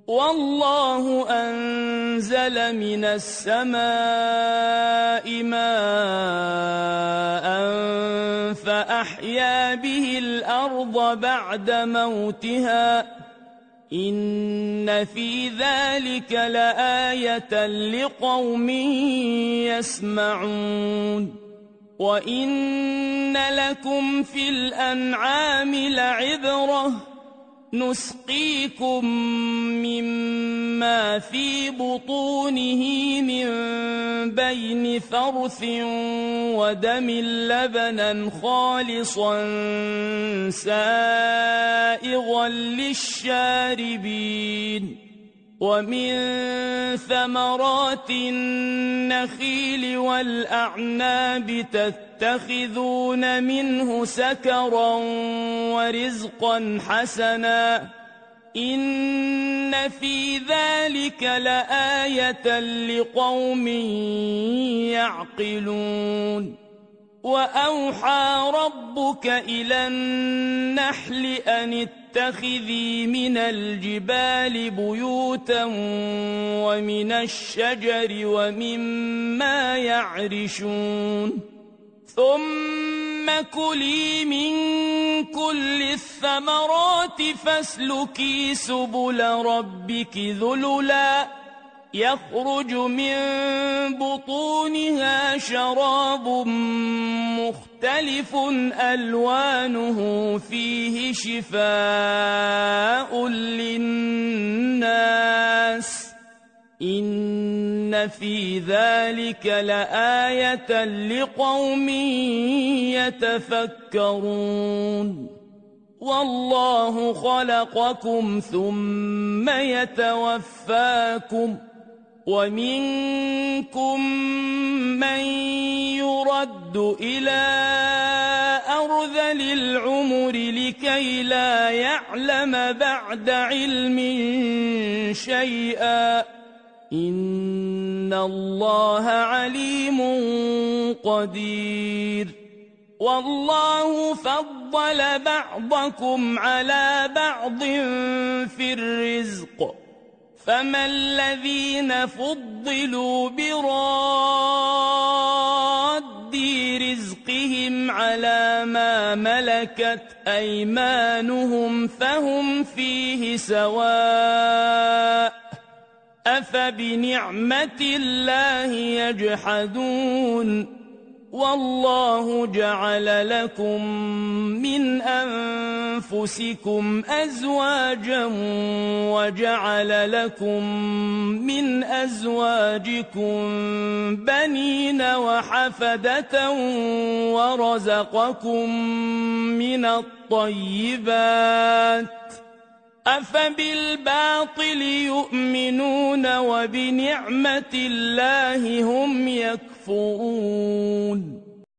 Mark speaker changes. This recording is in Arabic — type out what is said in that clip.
Speaker 1: والله أنزل من السماء ماء فأحيا به الأرض بعد موتها إن في ذلك لآية لقوم يسمعون وإن لكم في الأنعام لعبرة نسقيكم مما في بطونه من بين فرث ودم لبنا خالصا سائغا للشاربين ومن ثمرات النخيل والأعناب تتخذون منه سكرا ورزقا حسنا إن في ذلك لآية لقوم يعقلون وأوحى ربك إلى النحل أن اتخذي من الجبال بيوتا ومن الشجر ومما يعرشون ثم كلي من كل الثمرات فاسلكي سبل ربك ذللا يخرج من بطونها شراب مختلف ألوانه فيه شفاء للناس إن في ذلك لآية لقوم يتفكرون والله خلقكم ثم يتوفاكم ومنكم من يرد إلى أرذل العمر لكي لا يعلم بعد علم شيئا إن الله عليم قدير والله فضل بعضكم على بعض في الرزق فما الذين فضلوا براد رزقهم على ما ملكت أيمانهم فهم فيه سواء أفبنعمة الله يجحدون والله جعل لكم من أنفسكم أزواجا وجعل لكم من أزواجكم بنين وحفدة ورزقكم من الطيبات أفبالباطل يؤمنون وبنعمة الله هم يكفرون